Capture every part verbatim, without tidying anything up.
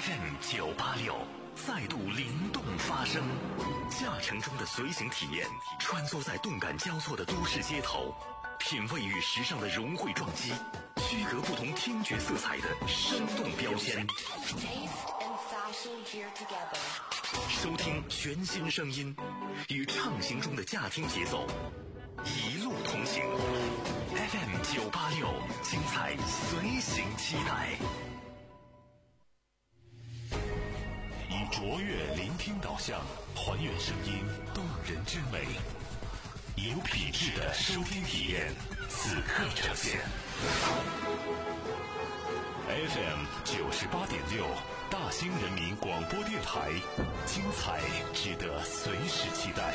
F M 九八六再度灵动发声，驾乘中的随行体验，穿梭在动感交错的都市街头，品味与时尚的融汇撞击，区隔不同听觉色彩的生动标签。收听全新声音，与畅行中的驾听节奏，一路同行。F M 九八六，精彩随行期待。以卓越聆听导向，还原声音动人之美，以有品质的收听体验，此刻呈现。F M 九十八点六，大兴人民广播电台，精彩值得随时期待。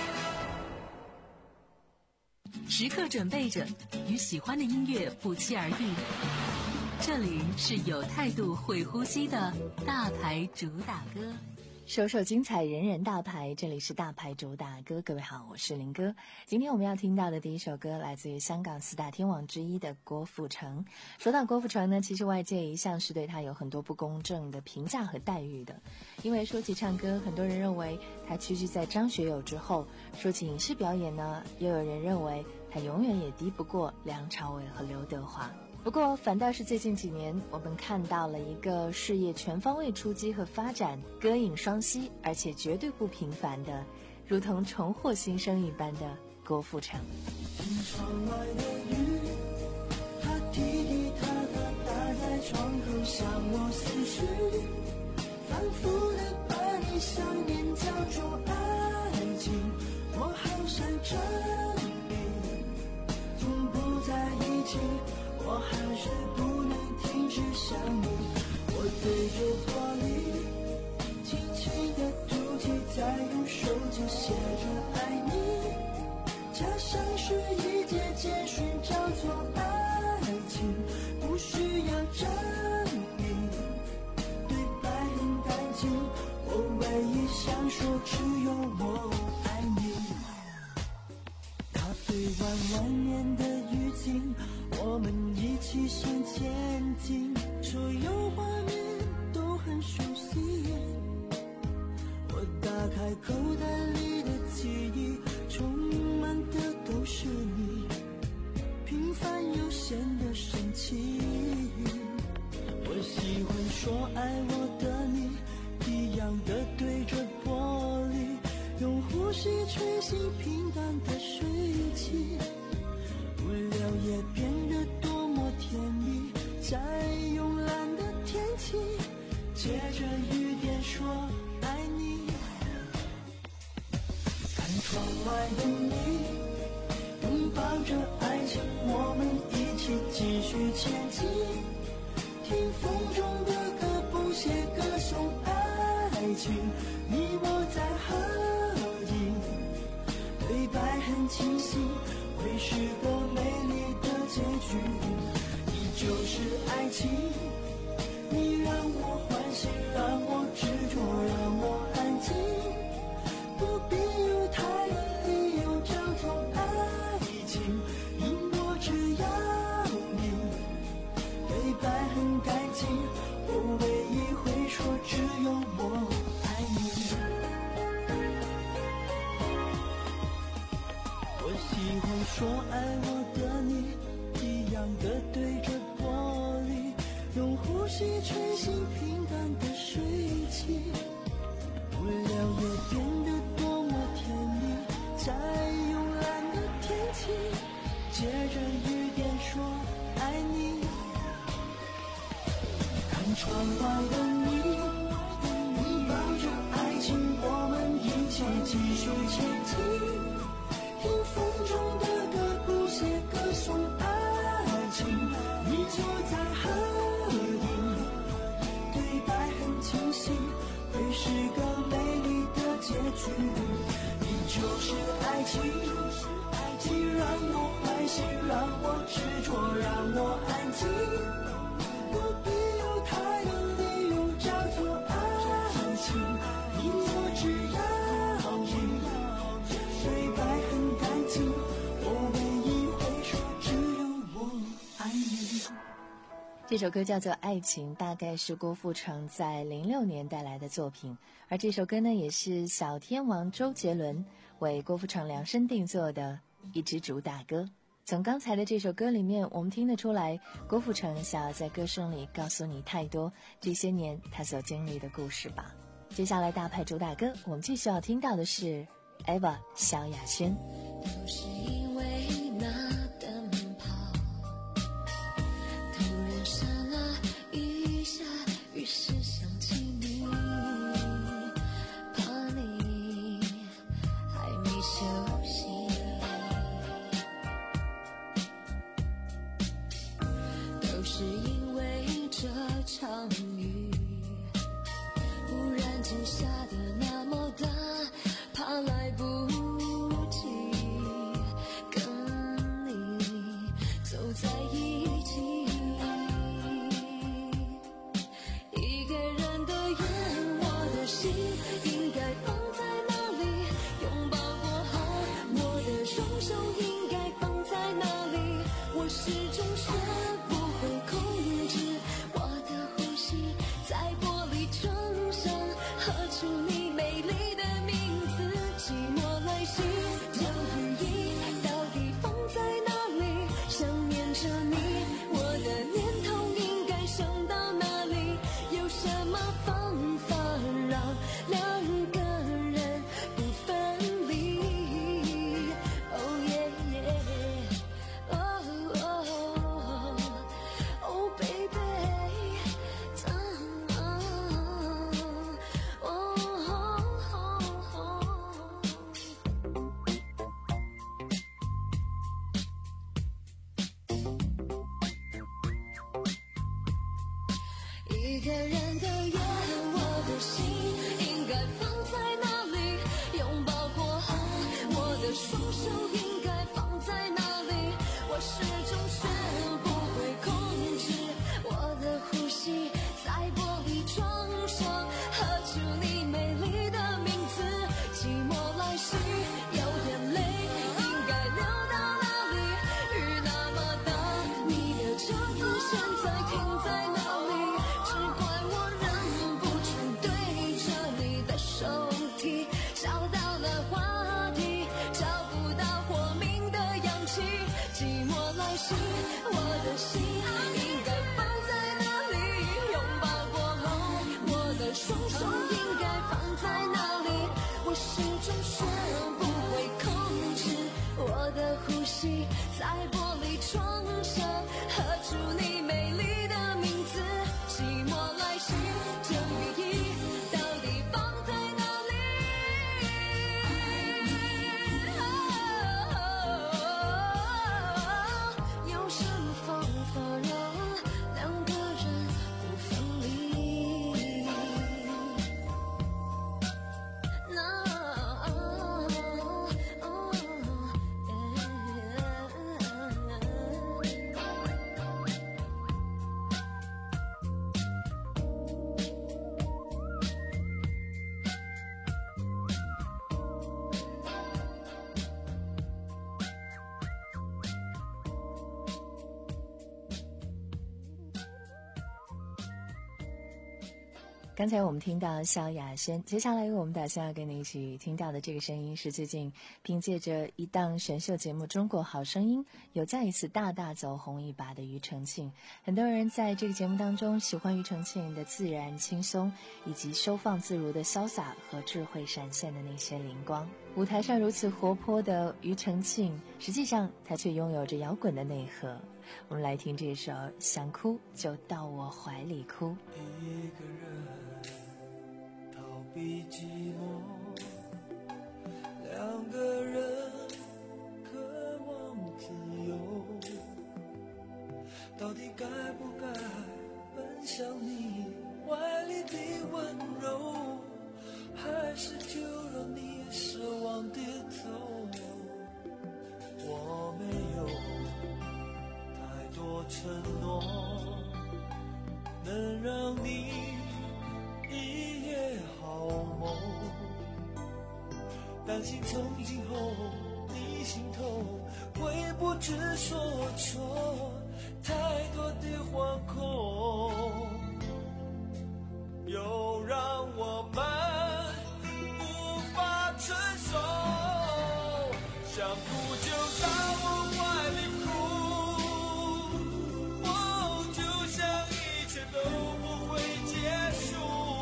时刻准备着，与喜欢的音乐不期而遇。这里是有态度会呼吸的大牌主打歌， 首首精彩，人人大牌。这里是大牌主打歌，各位好，我是林哥。今天我们要听到的第一首歌来自于香港四大天王之一的郭富城。说到郭富城呢，其实外界一向是对他有很多不公正的评价和待遇的。因为说起唱歌，很多人认为他屈居在张学友之后；说起影视表演呢，又有人认为他永远也敌不过梁朝伟和刘德华。不过反倒是最近几年，我们看到了一个事业全方位出击和发展，歌影双栖，而且绝对不平凡的，如同重获新生一般的郭富城。 听窗外的雨，它滴滴答答打在窗口向我死去，反复的把你想念叫做爱情，我好想证明从不在一起，我还是不能停止想你。我对着玻璃轻轻地吐气，再用手机写着爱你，加上是一节简讯叫做爱情，不需要证明，对白很干净，我唯一想说只有我爱你。咖啡馆外面的雨景，我们一起向前进，所有画面都很熟悉。我打开口袋里的记忆，充满的都是你，平凡又显得神奇。我喜欢说爱我的你，一样的对着玻璃，用呼吸吹醒平淡的水汽，无聊也变得多么甜蜜，在慵懒的天气，借着雨点说爱你。看窗外的你，拥抱着爱情，我们一起继续前进，听风中的歌，不写歌颂爱情，你我在合影，对白很清晰，会是个美丽的结局。你就是爱情，你让我欢喜，让我执着，让我安静，不必有太多理由叫做爱情，因我只要你，对白很干净，我唯一会说只有我爱你。我喜欢说爱我的你，一样的对着玻璃，用呼吸吹醒平淡的水汽，无聊也变得多么甜蜜，在慵懒的天气，借着雨点说爱你。看窗外的你，拥抱着爱情，我们一起继续前进，听风中的歌，不写歌颂爱情，你坐在合影，对白很清晰，会是个美丽的结局。你就是爱情，你让我欢喜，让我执着，让我安静，不必有太多理由叫做爱情，因我只要你，对白很干净，我唯一会说只有我爱你。 这首歌叫做《爱情》，大概是郭富城在零六年带来的作品，而这首歌呢，也是小天王周杰伦为郭富城量身定做的一支主打歌。从刚才的这首歌里面，我们听得出来，郭富城想要在歌声里告诉你太多这些年他所经历的故事吧。接下来大牌主打歌，我们继续要听到的是 Eva 萧亚轩。 都是因为那灯泡突然闪了一下，于是想起你，怕你还没休息，都是因为这场雨忽然间下得那么大，怕来不及跟你走在一起，一个人的夜，我的心应该放在哪里？拥抱过后，我的双手应该放在哪里？我始终学不会控制我的呼吸，在玻璃窗上喝出你美丽的名字，寂寞来袭，这雨衣到底放在哪里？想念着你，我的念头应该想到哪里？有什么方法让两个人不分离？ Oh yeah yeah Oh oh Oh baby一个人的夜，我的心应该放在哪里？拥抱过后，我的双手应该放在哪里？我始终学不会控制我的呼吸，在玻璃窗上喝出你美丽的名字，寂寞来袭，有点累，应该流到哪里？雨那么大，你的车子现在停在哪里？只怪我忍不住对着你的手提，找到了话题，找不到活命的氧气，寂寞来袭，我的心应该放在哪里？拥抱过后，我的双手应该放在哪里？我始终学不会控制我的呼吸，在玻璃窗上喝出你美丽的名字，寂寞来袭，这雨衣到底放在哪里？有什么方法让两个人不分离？那刚才我们听到萧亚轩，接下来我们打算要跟你一起听到的这个声音是最近凭借着一档选秀节目《中国好声音》有再一次大大走红一把的庾澄庆。很多人在这个节目当中喜欢庾澄庆的自然轻松，以及收放自如的潇洒和智慧闪现的那些灵光。舞台上如此活泼的庾澄庆，实际上他却拥有着摇滚的内核。我们来听这首《想哭就到我怀里哭》。 一个人逃避寂寞，两个人渴望自由，到底该不该奔向你怀里的温柔，还是就让你失望跌头？我没有太多承诺，能让你一夜好梦，担心从今后你心头会不知所措，太多的惶恐。 让我们无法承受。想哭就到我怀里哭，哦，就像一切都不会结束，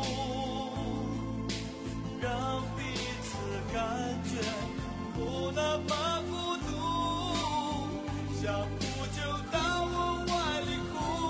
让彼此感觉不那么孤独。想哭就到我怀里哭。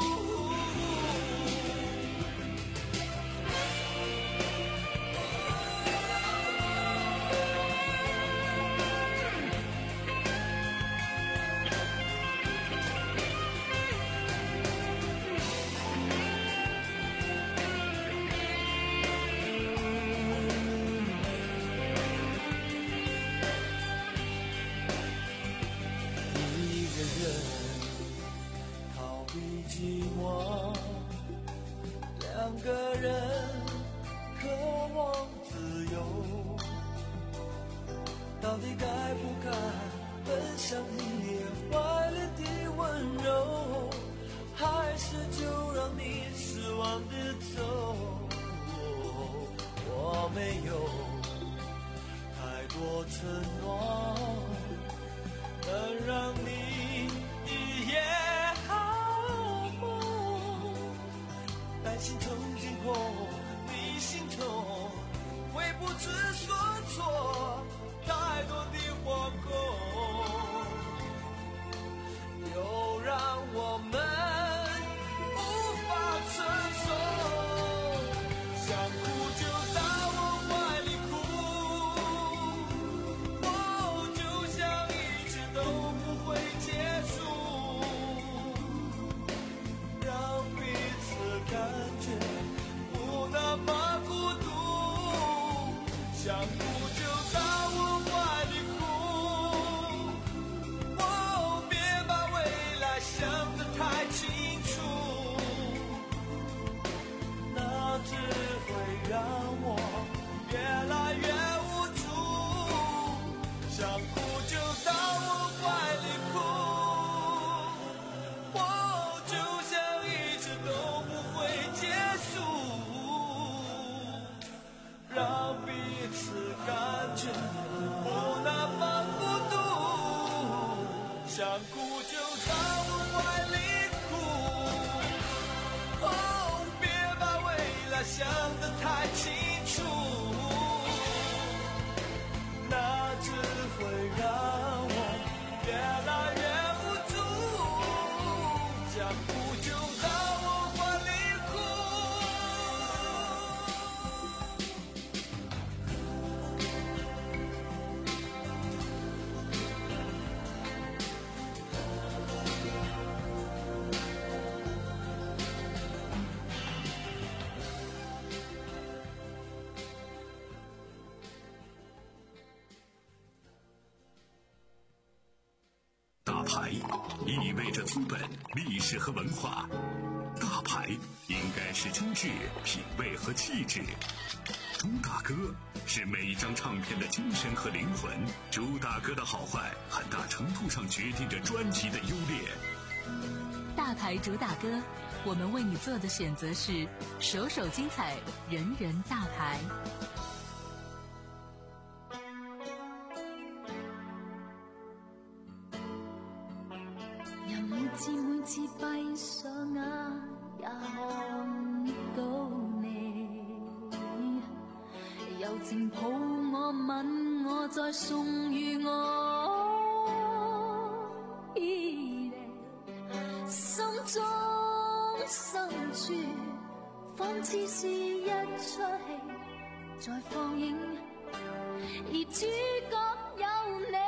寂寞，两个人渴望自由，到底该不该奔向你怀里的温柔，还是就让你失望的走？我没有太多承诺，能让你一夜担心从今后你心痛，会不知所措，太多的惶恐，又让我们无法承受。想哭就到我怀里哭，哦，就像一切都不会结束，让彼此感觉不那么孤独。想哭就到我怀里哭，哦，别把未来想得太清楚，那只会让我越来越无助。想哭就到我怀里哭，哦，就像一直都不会结束，让彼此感觉不那么孤独。想哭就到我怀里哭，哦，别把未来想得太清楚，那只会让我越来越无助。想哭就到我怀里哭。 大牌意味着资本、历史和文化，大牌应该是精致、品味和气质。朱大哥是每一张唱片的精神和灵魂，朱大哥的好坏很大程度上决定着专辑的优劣。 大牌主打歌，我们为你做的选择是首首精彩，人人大牌。 任每次每次閉上眼，也看到你，柔情抱我吻我，再送予我依離，心中深處仿似是一出戲在放映，而主角有你。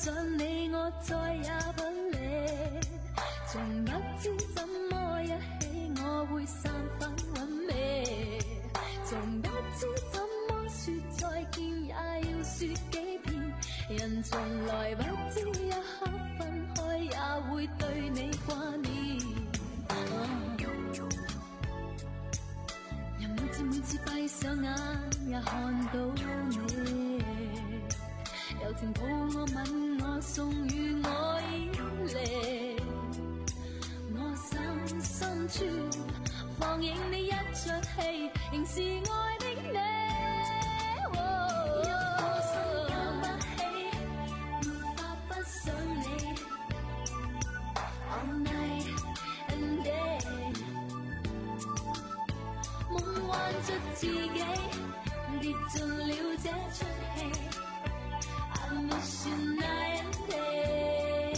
想你，我再也不理。從不知怎麼一起，我會散發韻味。從不知怎麼說再見，也要說幾遍。人從來不知一刻分開，也會對你掛念。啊、人每次每次閉上眼，也看到你。柔情抱我吻我送予我依離，我心深處放映你一出戲，仍是愛的你。一顆心關不起，沒法不想你。All night and day， 夢幻着自己，跌進了這出戲。Miss you night and day，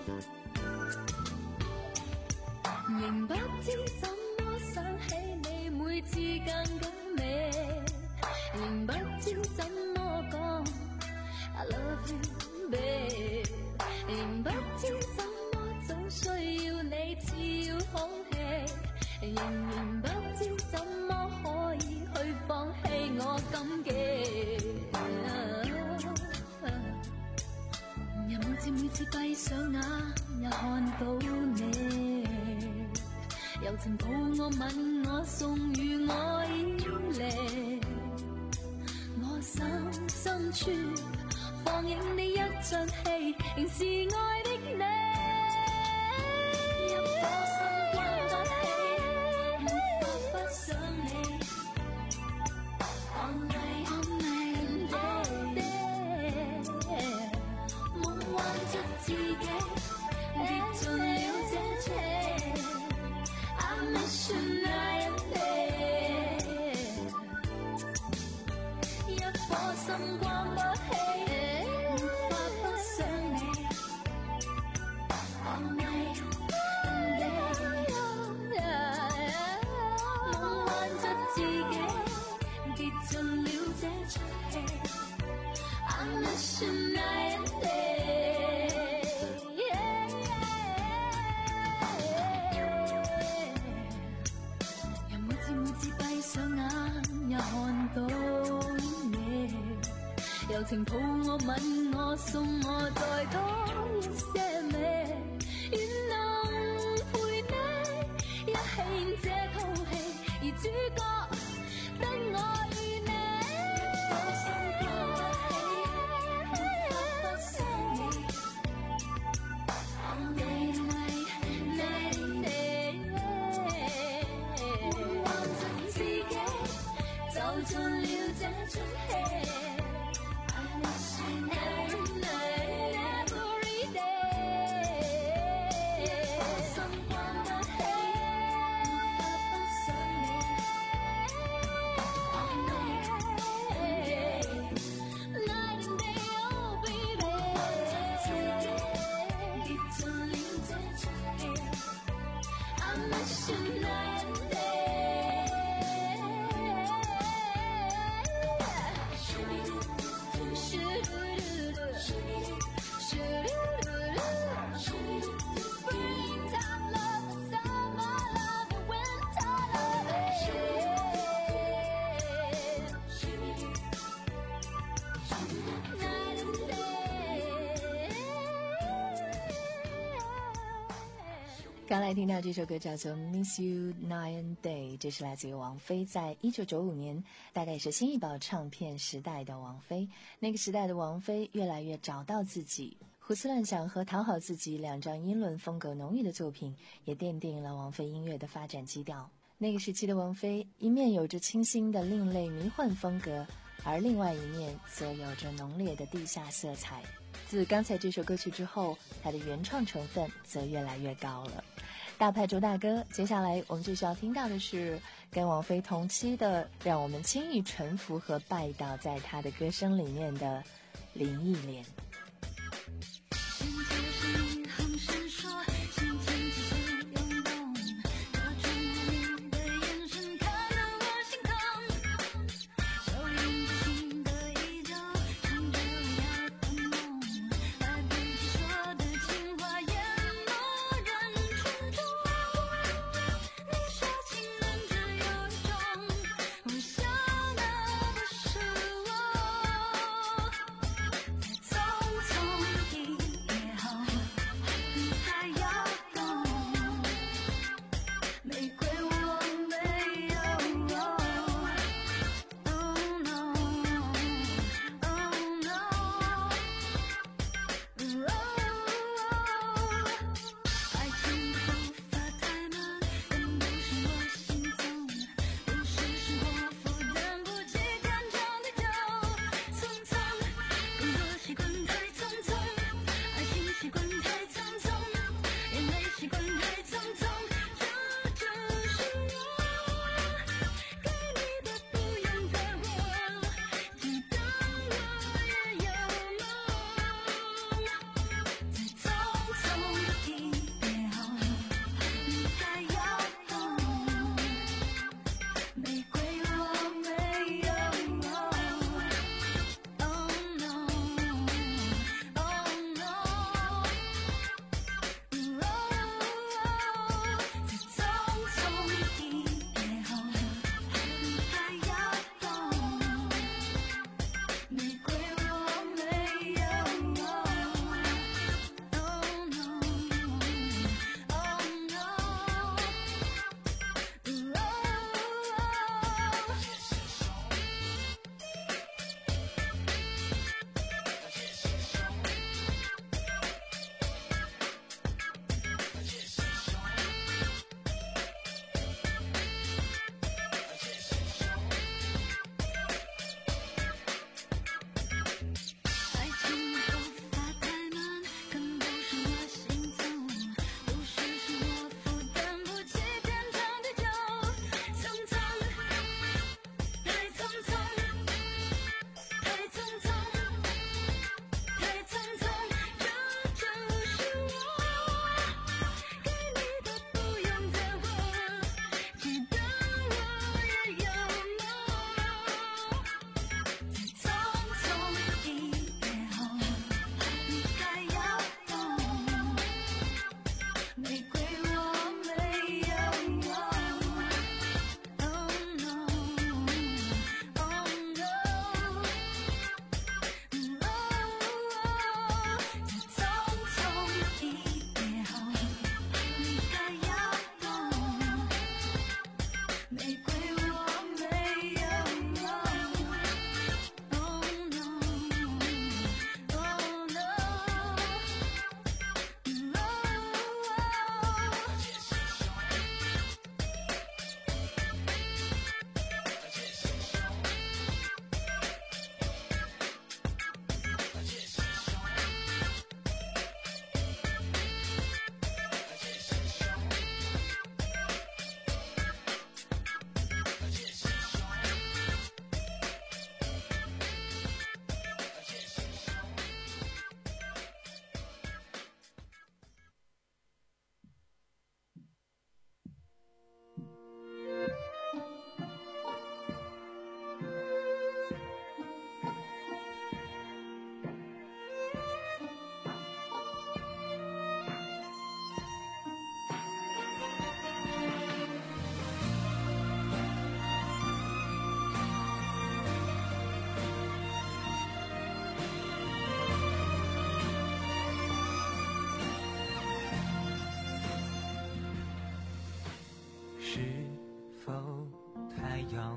仍不知怎麼想起你，每次更加美。仍不知怎麼講 I love you babe， 仍不知怎麼總需要你似要空氣，仍然不知怎麼可以去放棄我感激。每次閉上眼，也看到你，柔情抱我吻我送予我依離，我心深處放映你一出戲，仍是愛的你。一顆心關不起，無法不想你。All night all night all day，幻着自己，跌進了這出戲。I miss you night and day， 一顆心關不起，無法不想你。All night and day， 夢幻着自己，跌進了這出戲。I miss you night and day。柔情抱我吻我送我再多一些美，願能陪你一起演這套戲，而主角得我與你。一顆心關不起，無法不想你。All night night day， 夢幻着自己，走進了這出戲。 刚来听到这首歌叫做 Miss You Night and Day， 这是来自于王菲在一九九五年，大概也是新艺宝唱片时代的王菲。那个时代的王菲越来越找到自己，胡思乱想和讨好自己两张英伦风格浓郁的作品，也奠定了王菲音乐的发展基调。那个时期的王菲，一面有着清新的另类迷幻风格，而另外一面则有着浓烈的地下色彩。自刚才这首歌曲之后，它的原创成分则越来越高了。大牌周大哥，接下来我们就需要听到的是跟王菲同期的，让我们轻易臣服和拜倒在她的歌声里面的林忆莲。 手印着心的依旧，牵着我的梦，来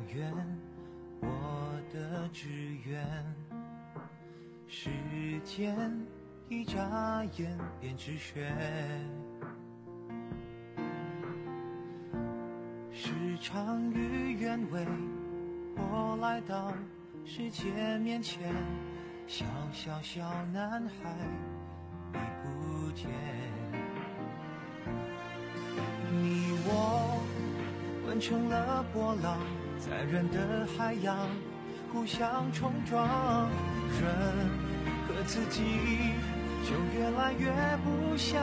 远，我的志愿。时间一眨眼便止血，时常与愿违，我来到世界面前，小小小男孩已不见。你我混成了波浪，在人的海洋互相冲撞，人和自己就越来越不像。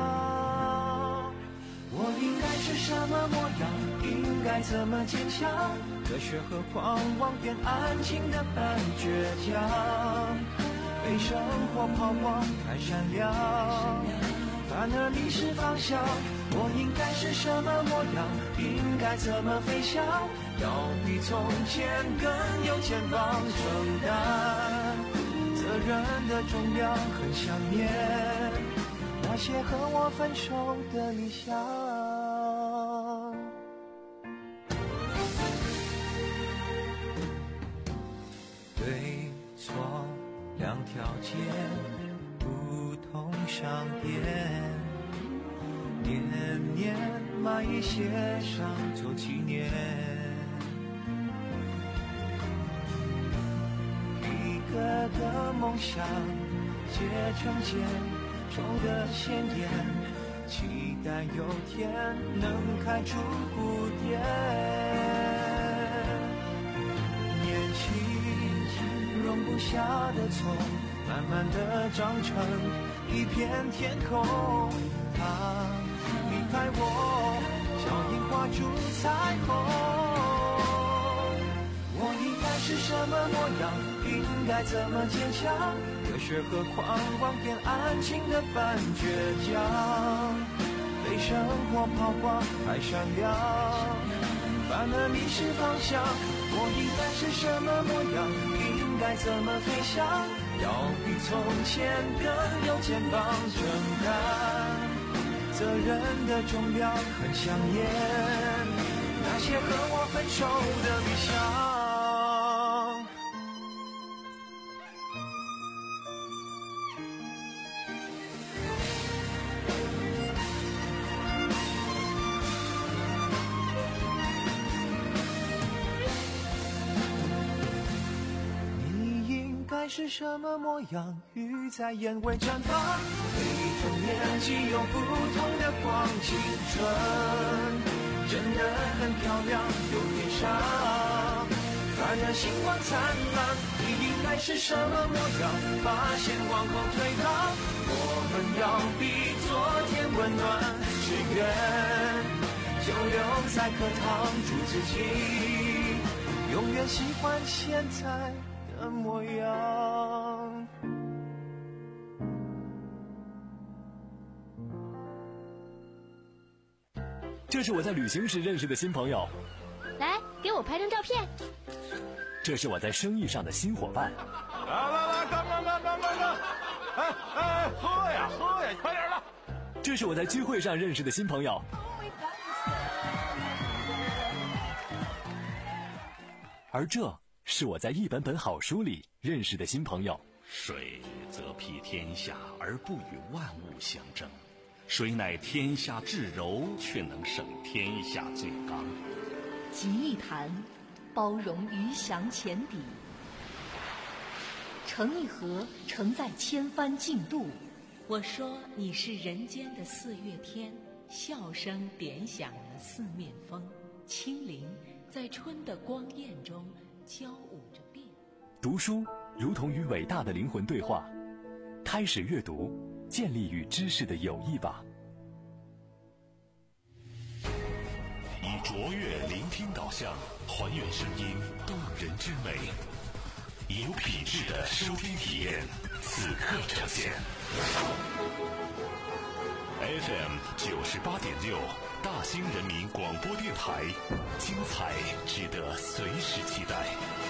我应该是什么模样，应该怎么坚强，热血和狂妄变安静的半倔强，被生活抛光太闪亮，反而迷失方向。我应该是什么模样，应该怎么飞翔，要比从前更有肩膀承担，责任的重量很想念那些和我分手的理想。对错两条街，不同商店，年年买一些上做纪念，一个个梦想结成茧，种的鲜艳，期待有天能开出蝴蝶。年轻容不下的错，慢慢的长成一片天空，它离开我，像樱花出彩虹。我应该是什么模样，应该怎么坚强，热血和狂妄变安静的半倔强，被生活抛光太闪亮，反而迷失方向。我应该是什么模样，应该怎么飞翔，要比从前更有肩膀承担，责任的重量很想念那些和我分手的理想。该是什么模样，鱼在眼尾绽放，每种年纪有不同的光，青春真的很漂亮，有点傻，反而星光灿烂。你应该是什么模样，把线往后推让，我们要比昨天温暖，只愿就留在课堂住自己，永远喜欢现在的模样。 这是我在旅行时认识的新朋友， 来给我拍张照片。 这是我在生意上的新伙伴。 来来来，干干干干干干！哎哎，喝呀喝呀，快点了！ 这是我在聚会上认识的新朋友。而这是我在一本本好书里认识的新朋友。 水则披天下而不与万物相争，水乃天下至柔，却能胜天下最刚。 集一坛，包容鱼翔浅底；盛一盒，承载千帆竞渡。我说你是人间的四月天，笑声点响了四面风，轻灵在春的光艳中交舞着变。 读书如同与伟大的灵魂对话，开始阅读，建立与知识的友谊吧。 以卓越聆听导向，还原声音动人之美，以有品质的收听体验，此刻呈现。F M 九十八点六，大兴人民广播电台，精彩值得随时期待。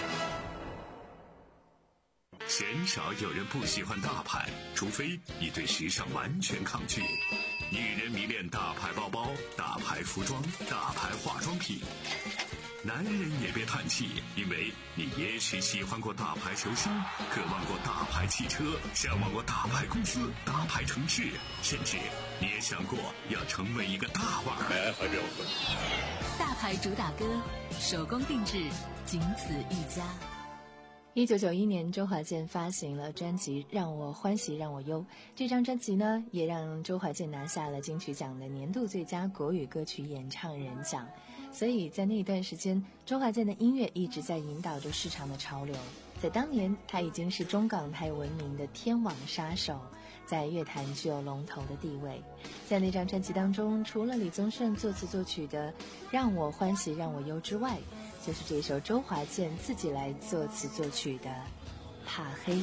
鲜少有人不喜欢大牌，除非你对时尚完全抗拒。女人迷恋大牌包包、大牌服装、大牌化妆品。 男人也别叹气，因为你也许喜欢过大牌球星，渴望过大牌汽车，向往过大牌公司、大牌城市，甚至你也想过要成为一个大腕儿。 大牌主打歌，手工定制，仅此一家。 一九九一年，周华健发行了专辑《让我欢喜让我忧》。这张专辑呢，也让周华健拿下了金曲奖的年度最佳国语歌曲演唱人奖。所以在那一段时间，周华健的音乐一直在引导着市场的潮流。在当年，他已经是中港台闻名的天王杀手，在乐坛具有龙头的地位。在那张专辑当中，除了李宗盛作词作曲的《让我欢喜让我忧》之外，就是这首周华健自己来作词作曲的《怕黑》。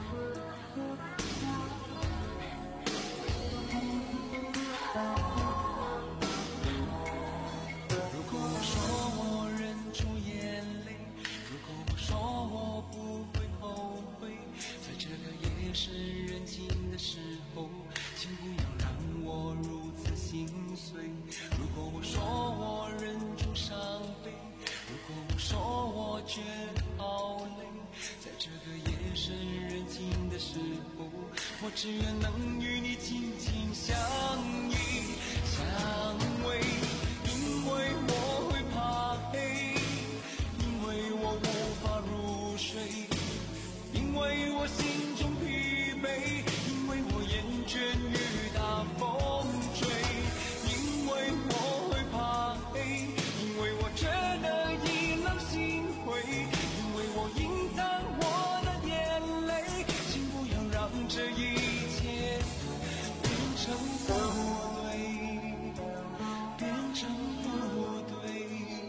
如果我说我忍住眼泪，如果我说我不会后悔，在这个夜深人静的时候，请不要让我如此心碎。如果我说我忍住伤悲，如果我说我觉得好累，在这个夜深人静的时候，我只愿能与你紧紧相依相偎，因为我会怕黑，因为我无法入睡，因为我心中疲惫，因为我厌倦雨打风吹，因为我会怕黑，因为我真的已能心灰，因为我隐藏我的眼泪，请不要让这一切变成不对，变成不对。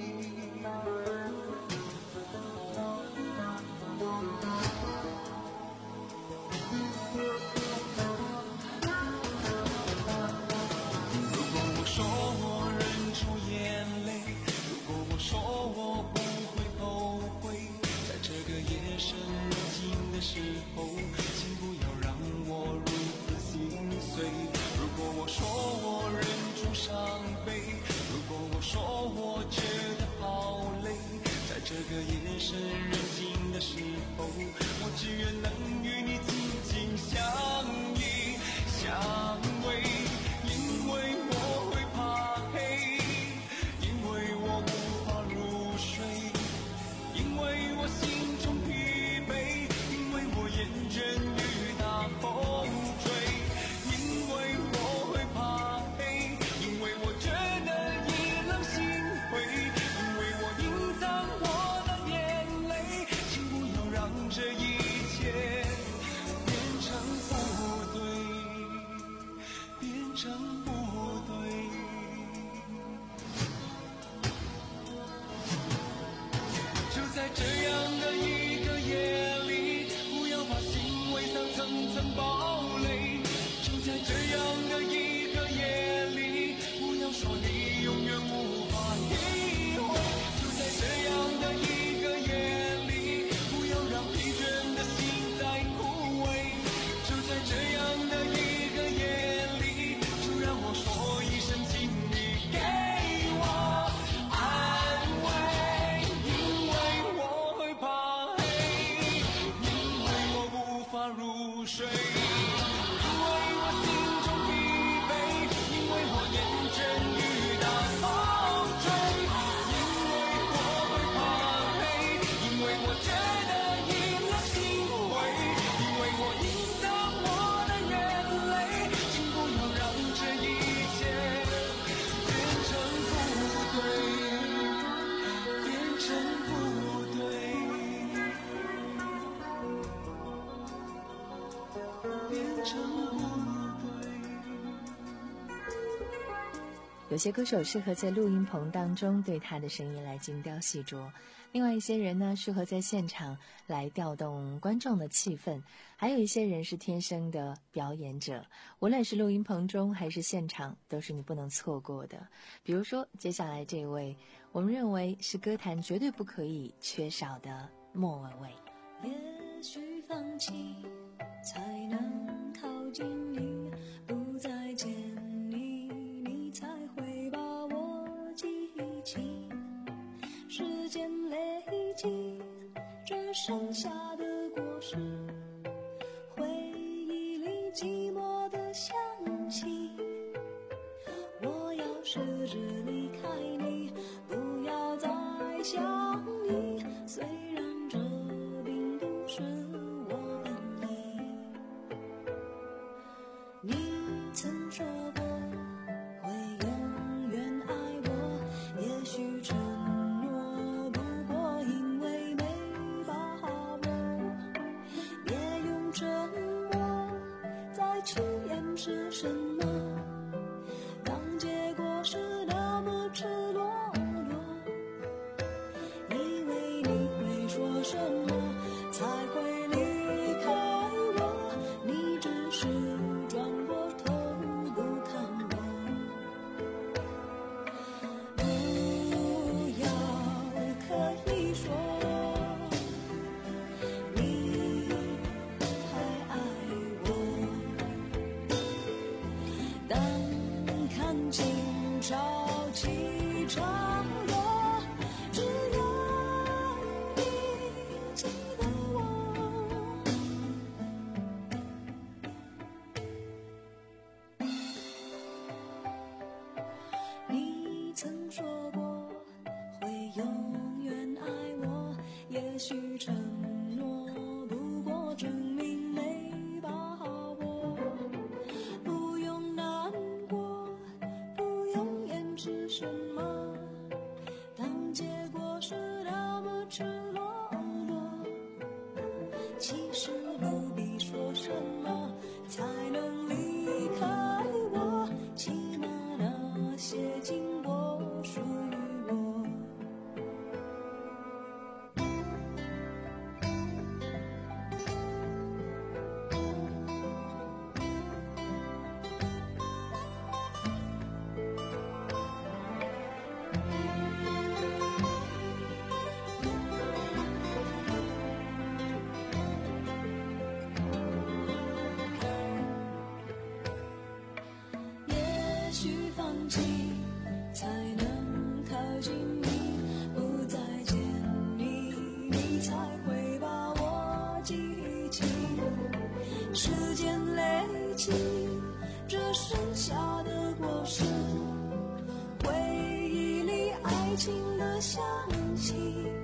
如果我说我忍住眼泪，如果我说我不会后悔，在这个夜深人静的时候，请不要让我如此心碎。如果我说我忍住伤悲，如果我说我觉得好累，在这个夜深人静的时候，我只愿能与你紧紧相依相偎，因为我会怕黑，因为我无法入睡，因为我心中疲惫，因为我厌倦雨打风吹，因为我会怕黑，因为我觉得已能心灰，因为我隐藏我的眼泪，请不要让这一切变成不对，变成不对。就在这样的一个夜里，不要把心围上层层堡垒。就在这样的一个夜里，不要说你永远无法体会。就在这样的一个夜里，不要让疲倦的心再枯萎。就在这样的一个夜里，就让我说一声，请你给我安慰，因为我会怕黑，因为我无法入睡，因为我心中疲惫，因为我厌倦雨打风吹，因为我会怕黑，因为我觉得已能心灰，因为我隐藏我的眼泪，请不要让这一切变成不对，变成不对，变成不对。 有些歌手适合在录音棚当中对他的声音来精雕细琢，另外一些人呢，适合在现场来调动观众的气氛，还有一些人是天生的表演者，无论是录音棚中还是现场，都是你不能错过的。比如说接下来这位，我们认为是歌坛绝对不可以缺少的莫文蔚。 也许放弃才能靠近你，不再见你，你才会把我记起。时剩下的果实，回忆里寂寞的香气。我要试着离开你，不要再想你，虽然这并不是我本意。你曾说过会永远爱我，也许承诺不过因为没把握，别用沉默再去掩饰什么，当结果是那么赤裸裸，以为你会说什么才会离开我，你只是转过头不看我。不要刻意说你还爱我，当看清潮起潮落，只要你记得我。你曾说过会永远爱我，也许承诺不过证明没把握，不用难过，不用掩饰什么，当结果是那么赤裸裸，其实不必说什么才能离开我，起码那些经过属于我。也许放弃才能靠近你，不再见你，你才会把我记起。时间累积这剩下的果实，回忆里爱情的香气。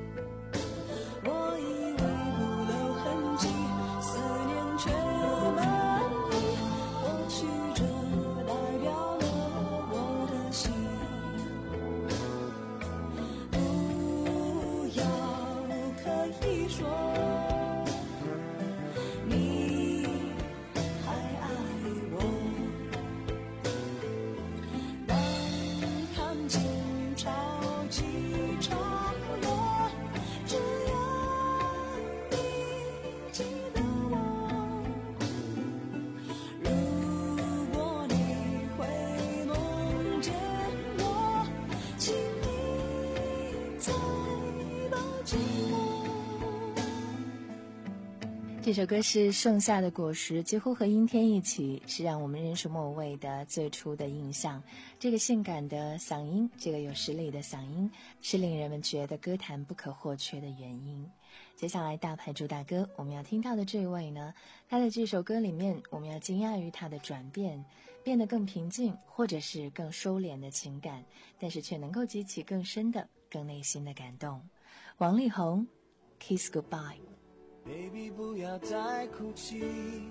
我以为不留痕迹，思念却满溢，或许这代表了我的心。不要刻意说你还爱我，当看清潮起潮落，只要你记得我。如果你会梦见我，请你再抱紧我。 这首歌是《盛夏的果实》，几乎和阴天一起，是让我们认识莫蔚的最初的印象。这个性感的嗓音，这个有实力的嗓音，是令人们觉得歌坛不可或缺的原因。接下来大牌主打歌，我们要听到的这位呢，他在这首歌里面，我们要惊讶于他的转变，变得更平静，或者是更收敛的情感，但是却能够激起更深的、更内心的感动。王力宏 Kiss Goodbye。Baby 不要再哭泣，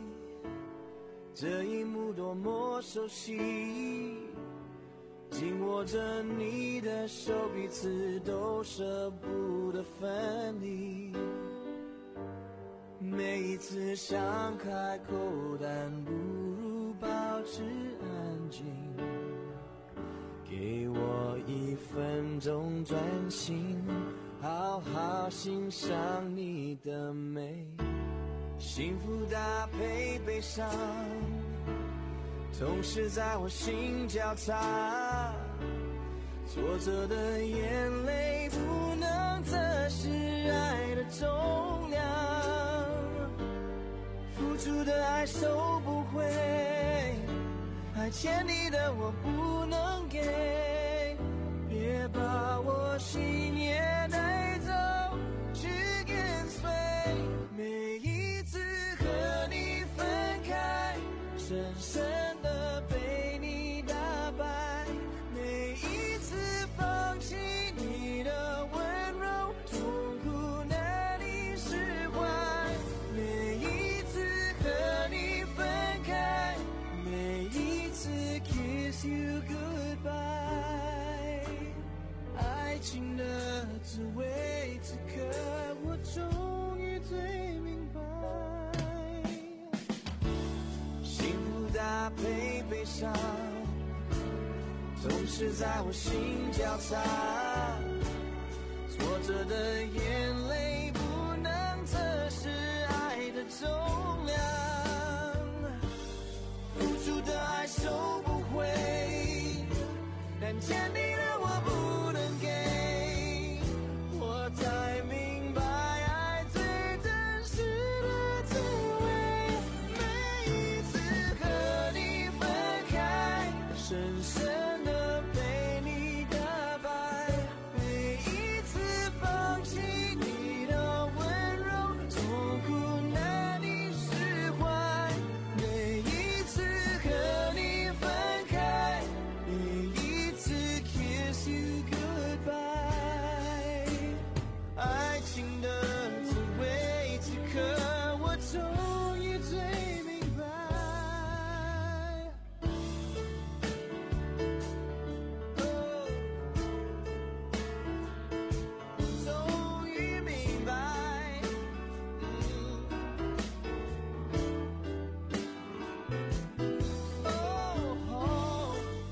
这一幕多么熟悉，紧握着你的手，彼此都舍不得分离。每一次想开口，但不如保持安静，给我一分钟专心，好好欣赏你的美，幸福搭配悲伤，同时在我心交叉，挫折的眼泪不能测试爱的重量，付出的爱收不回，爱欠你的我不能给，别把我信念带走，去跟随。 深深的被你打败。每一次放弃你的温柔，痛苦难以释怀。每一次和你分开，每一次 kiss you goodbye。爱情的滋味，此刻我终于最明白。幸福搭配悲伤，总是在我心交叉。挫折的眼泪不能测试爱的重量，付出的爱收不回，但坚定的我不能给。我才明白爱最真实的滋味。每一次和你分开，深深的被你打败。每一次放弃你的温柔，痛苦难以释怀。每一次和你分开，每一次 kiss you goodbye。爱情的滋味，此刻我终于最明白。哦，终于明白。嗯，哦哦。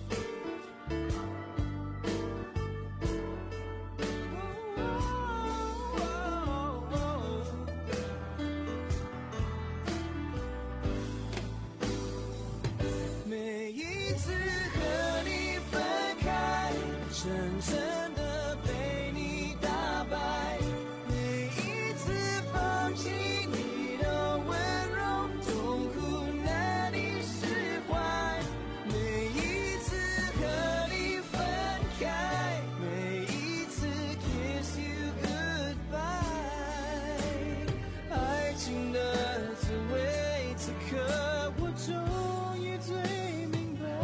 每一次和你分开，深深的被你打败。每一次放弃你的温柔，痛苦难以释怀。每一次和你分开，每一次 kiss you goodbye。爱情的滋味，此刻我终于最明白。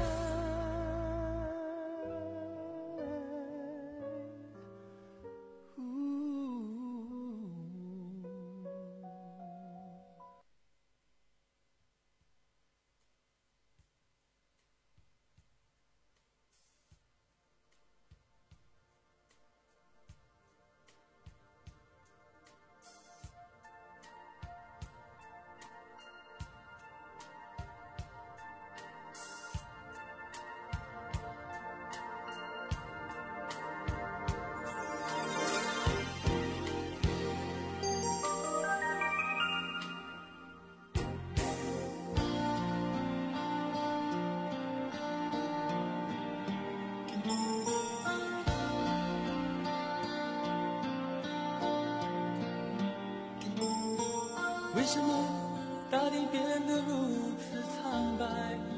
为什么大地变得如此苍白？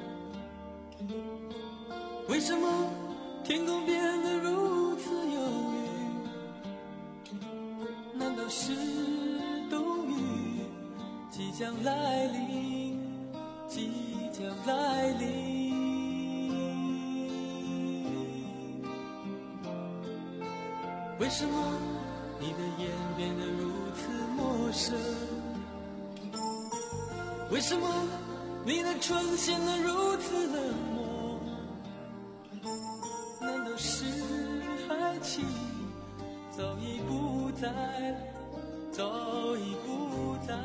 为什么天空变得如此忧郁？难道是冬雨即将来临，即将来临？为什么你的眼变得如此陌生？为什么你的唇显得如此冷漠？难道是爱情早已不在，早已不在？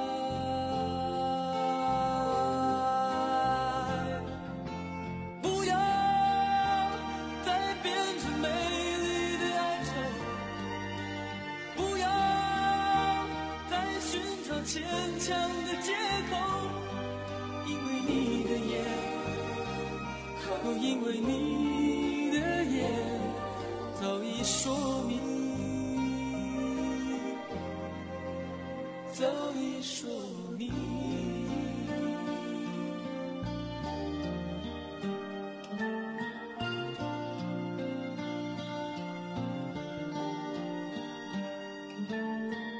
不要再变成美丽的哀愁，不要再寻找牵强的借口，因为你的眼，哦，因为你的眼早已说明，早已说明。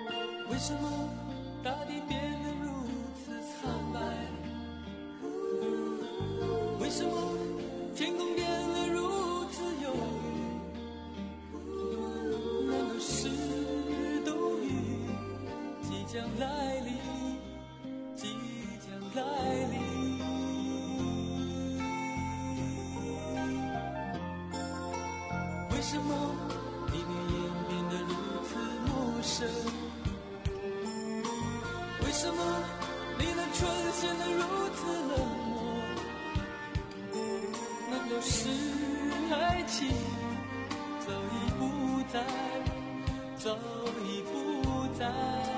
为什么大地变得如此苍白？ 什么你的眼变得如此陌生？为什么你的唇显得如此冷漠？难道是爱情早已不在，早已不在？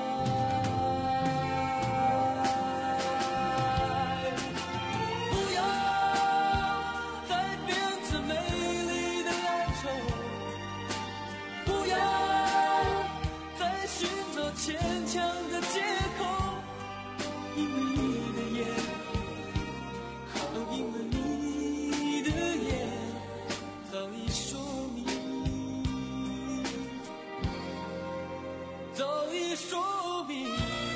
不要再编织美丽的哀愁，不要再寻找牵强的借口，因为你的眼，哦，因为你的眼早已说明，早已说明。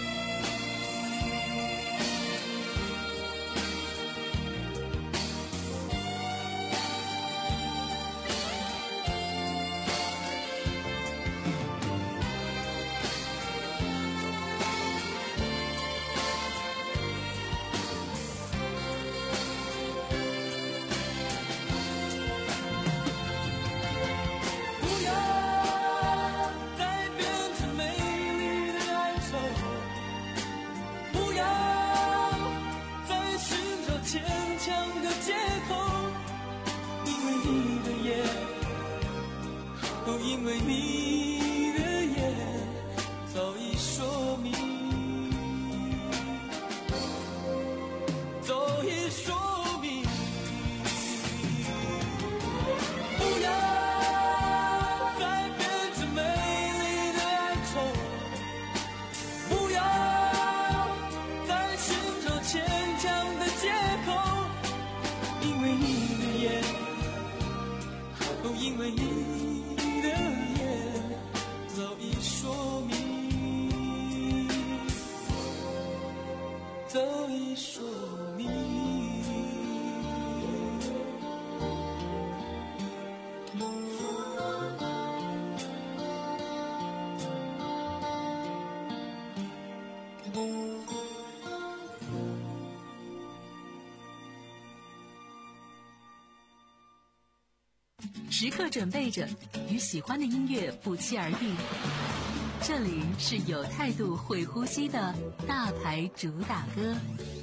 因为你的眼早已说明，早已说明。不要再编织美丽的哀愁，不要再寻找牵强的借口，因为你的眼，哦，因为你的眼早已说明，早已说明。 时刻准备着与喜欢的音乐不期而遇。这里是有态度会呼吸的大牌主打歌。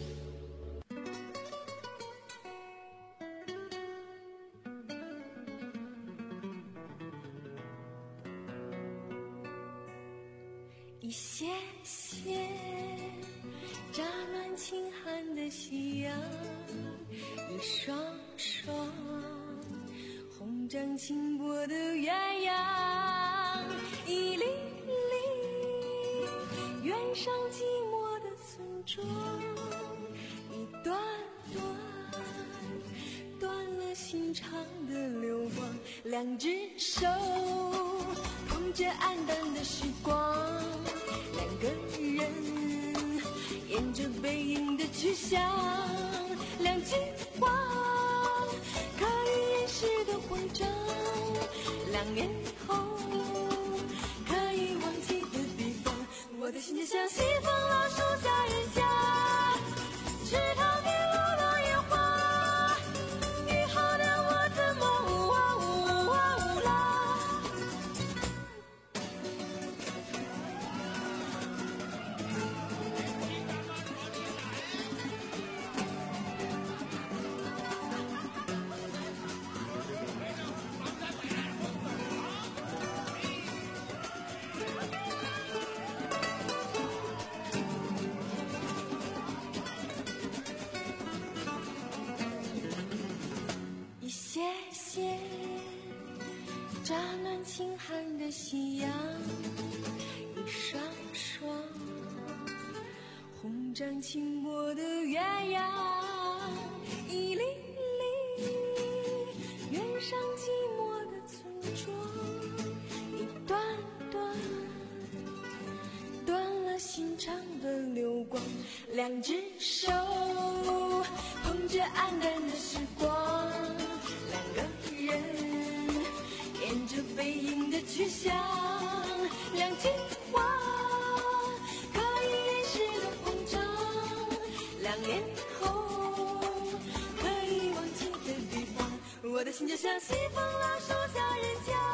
一些些乍暖轻寒的夕阳，一双双红掌轻拨的鸳鸯，一粒粒远上寂寞的村庄，一段段断了心肠的流光，两只手捧着黯淡的时光，两个人沿着背影的去向，两句话可以掩饰的慌张，两年后可以忘记的地方，我的心就像西风老树下人家，池塘边落了野花，雨后的我怎么呜啊呜啊呜啦。一些些乍暖轻寒的夕阳，一双双红掌轻拨的鸳鸯，一粒粒远上寂寞的村庄，一段段断了心肠的流光，两只手捧着黯淡的时光，两个人沿着背影的去向，两句话可以掩饰的慌张，两年后可以忘记的地方，我的心就像西风老树下人家。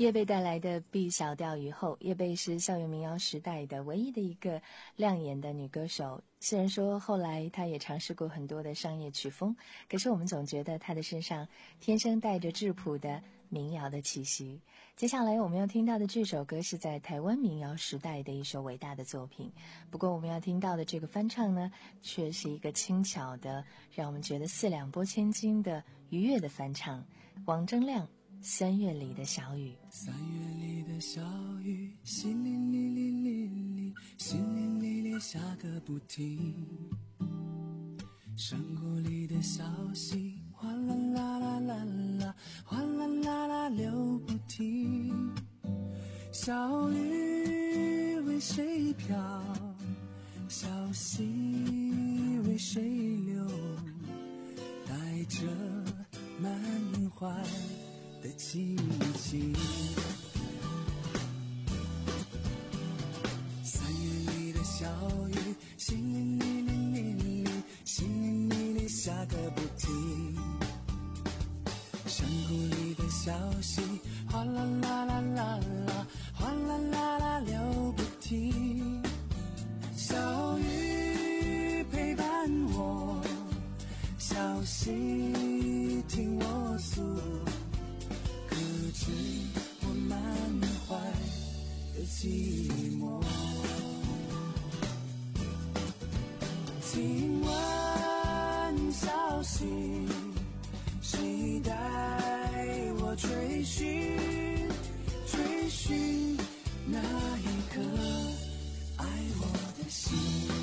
叶蓓带来的《B 小调雨后》，叶蓓是校园民谣时代的唯一的一个亮眼的女歌手。虽然说后来她也尝试过很多的商业曲风，可是我们总觉得她的身上天生带着质朴的民谣的气息。接下来我们要听到的这首歌是在台湾民谣时代的一首伟大的作品，不过我们要听到的这个翻唱呢，却是一个轻巧的，让我们觉得四两拨千斤的愉悦的翻唱。王铮亮三月里的小雨， 三月里的小雨，淅沥沥沥沥沥，淅沥沥沥下个不停。山谷里的小溪，哗啦啦啦啦啦，哗啦啦啦流不停。小雨为谁飘？小溪为谁流？带着满怀的激情，三月里的小雨，淅沥沥沥沥沥，淅沥沥沥下个不停。山谷里的小溪，哗啦啦啦啦啦，哗啦啦啦流不停。小雨陪伴我，小溪听我诉，可知我满怀的寂寞。听闻消息，谁带我追寻追寻那一颗爱我的心。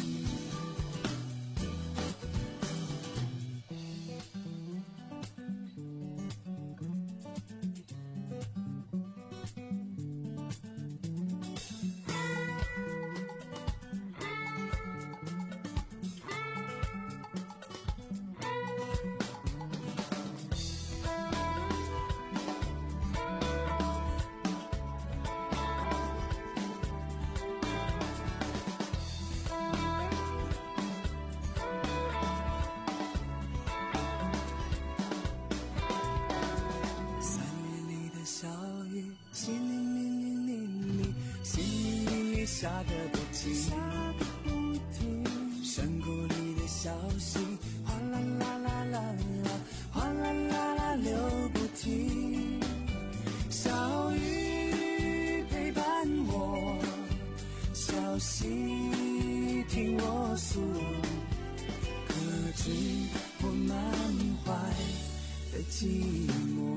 下个不停，山谷里的小溪，哗啦啦啦啦啦，哗啦啦啦流不停。小雨陪伴我，小溪听我诉，可知我满怀的寂寞。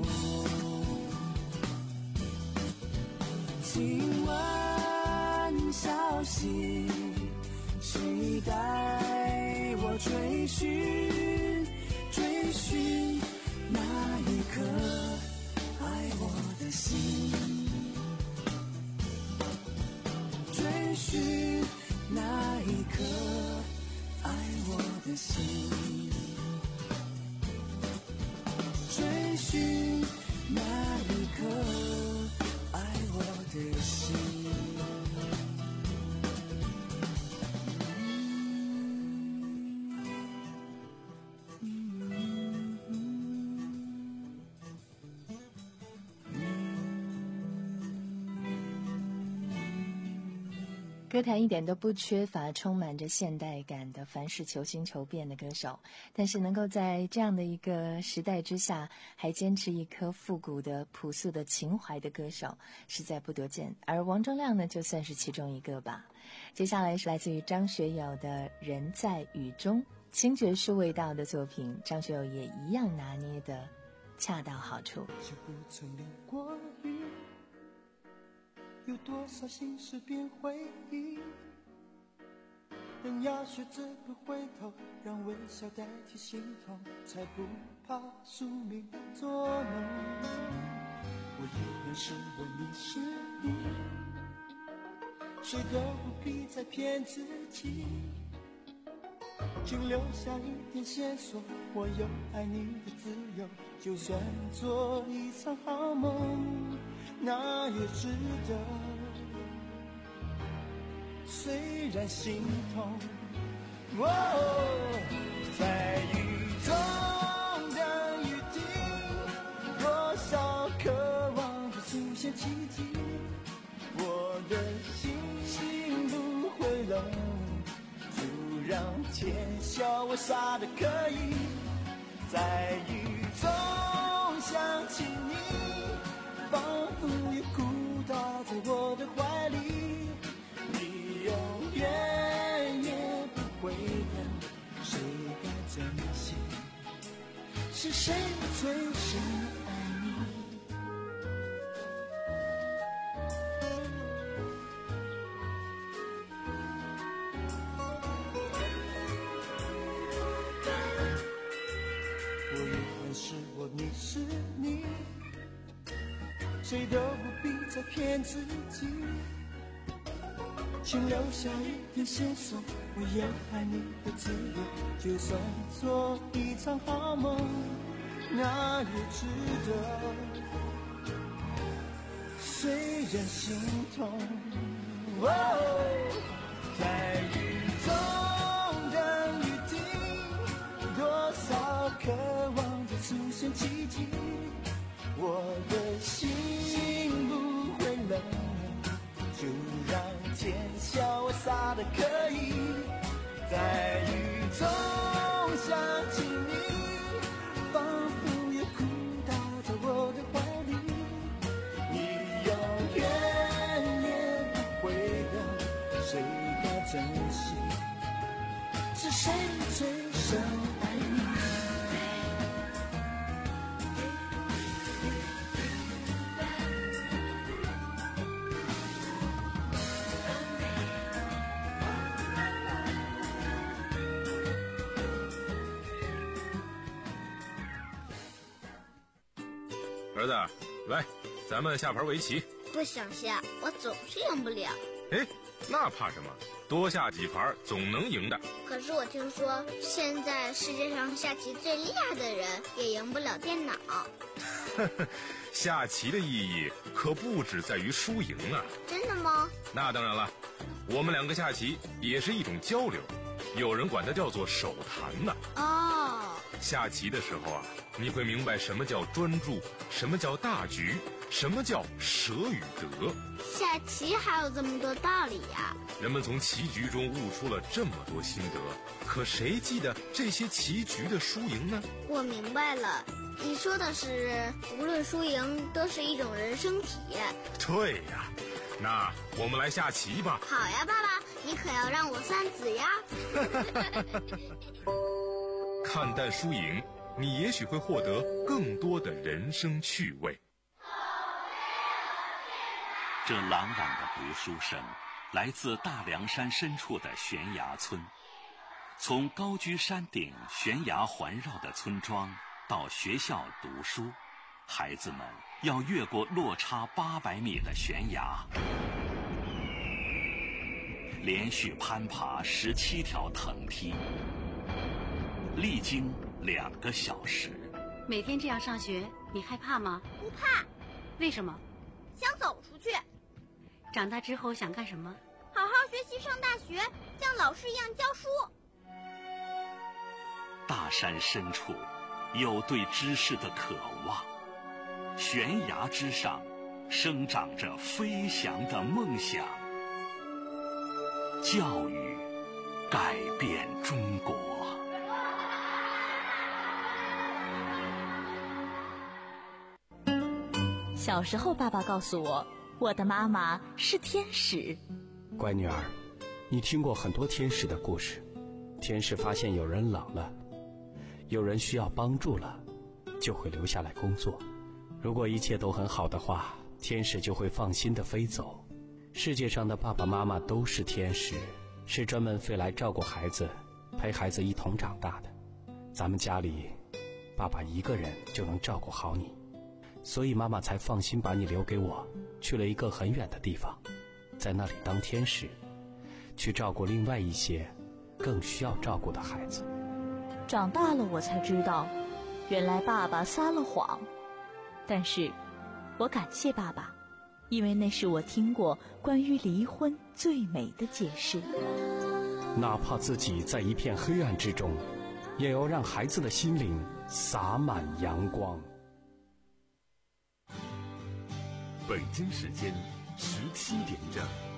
今晚消息，谁带我追寻追寻那一颗爱我的心，追寻那一颗爱我的心，追寻那一颗爱我的心。 歌坛一点都不缺乏充满着现代感的凡事求新求变的歌手，但是能够在这样的一个时代之下还坚持一颗复古的朴素的情怀的歌手实在不多见，而王铮亮呢就算是其中一个吧。接下来是来自于张学友的人在雨中，轻爵士味道的作品，张学友也一样拿捏的恰到好处。 就不曾淋过雨，有多少心事变回忆，人要学着不回头，让微笑代替心痛，才不怕宿命捉弄。我依然是我，你是你，谁都不必再骗自己，请留下一点线索，我有爱你的自由，就算做一场好梦，那也值得。虽然心痛，哦，在雨中的雨滴，多少渴望着出现奇的心心不会冷，就让天笑我傻的可以，在雨中想起你，仿佛也哭倒在我的怀里，你永远也不会冷，谁该珍惜？是谁最深爱你？我永远是我，你是你，谁都不必再骗自己，请留下一点线索，我也爱你的自由，就算做一场好梦，那也值得。虽然心痛，哦，在雨中等雨停，多少渴望着出现奇迹，我的心不会冷，就让天笑我傻的可以，在雨中想起你，仿佛也哭倒在我的怀里，你永远也不会冷，谁该珍惜？是谁最深爱你？ 儿子，来，咱们下盘围棋。 不想下，我总是赢不了。 哎，那怕什么？多下几盘总能赢的。 可是我听说，现在世界上下棋最厉害的人也赢不了电脑。 下棋的意义可不只在于输赢啊！ 真的吗？ 那当然了，我们两个下棋也是一种交流，有人管它叫做手谈呢。 哦， 下棋的时候啊，你会明白什么叫专注，什么叫大局，什么叫舍与得。 下棋还有这么多道理呀！ 人们从棋局中悟出了这么多心得，可谁记得这些棋局的输赢呢？ 我明白了，你说的是无论输赢都是一种人生体验。 对呀，那我们来下棋吧。 好呀，爸爸，你可要让我算子呀。 看淡输赢，你也许会获得更多的人生趣味。 这朗朗的读书声来自大凉山深处的悬崖村。从高居山顶悬崖环绕的村庄到学校读书，孩子们要越过落差八百米的悬崖，连续攀爬十七条藤梯，历经两个小时。 每天这样上学，你害怕吗？ 不怕。 为什么？ 想走出去。 长大之后想干什么？ 好好学习，上大学，像老师一样教书。 大山深处有对知识的渴望，悬崖之上生长着飞翔的梦想。教育改变中国。 小时候爸爸告诉我，我的妈妈是天使。 乖女儿，你听过很多天使的故事。天使发现有人冷了，有人需要帮助了，就会留下来工作。如果一切都很好的话，天使就会放心地飞走。世界上的爸爸妈妈都是天使，是专门飞来照顾孩子，陪孩子一同长大的。咱们家里爸爸一个人就能照顾好你，所以妈妈才放心把你留给我，去了一个很远的地方，在那里当天使，去照顾另外一些更需要照顾的孩子。 长大了我才知道，原来爸爸撒了谎，但是我感谢爸爸，因为那是我听过关于离婚最美的解释。 哪怕自己在一片黑暗之中，也要让孩子的心灵洒满阳光。 北京时间十七点整。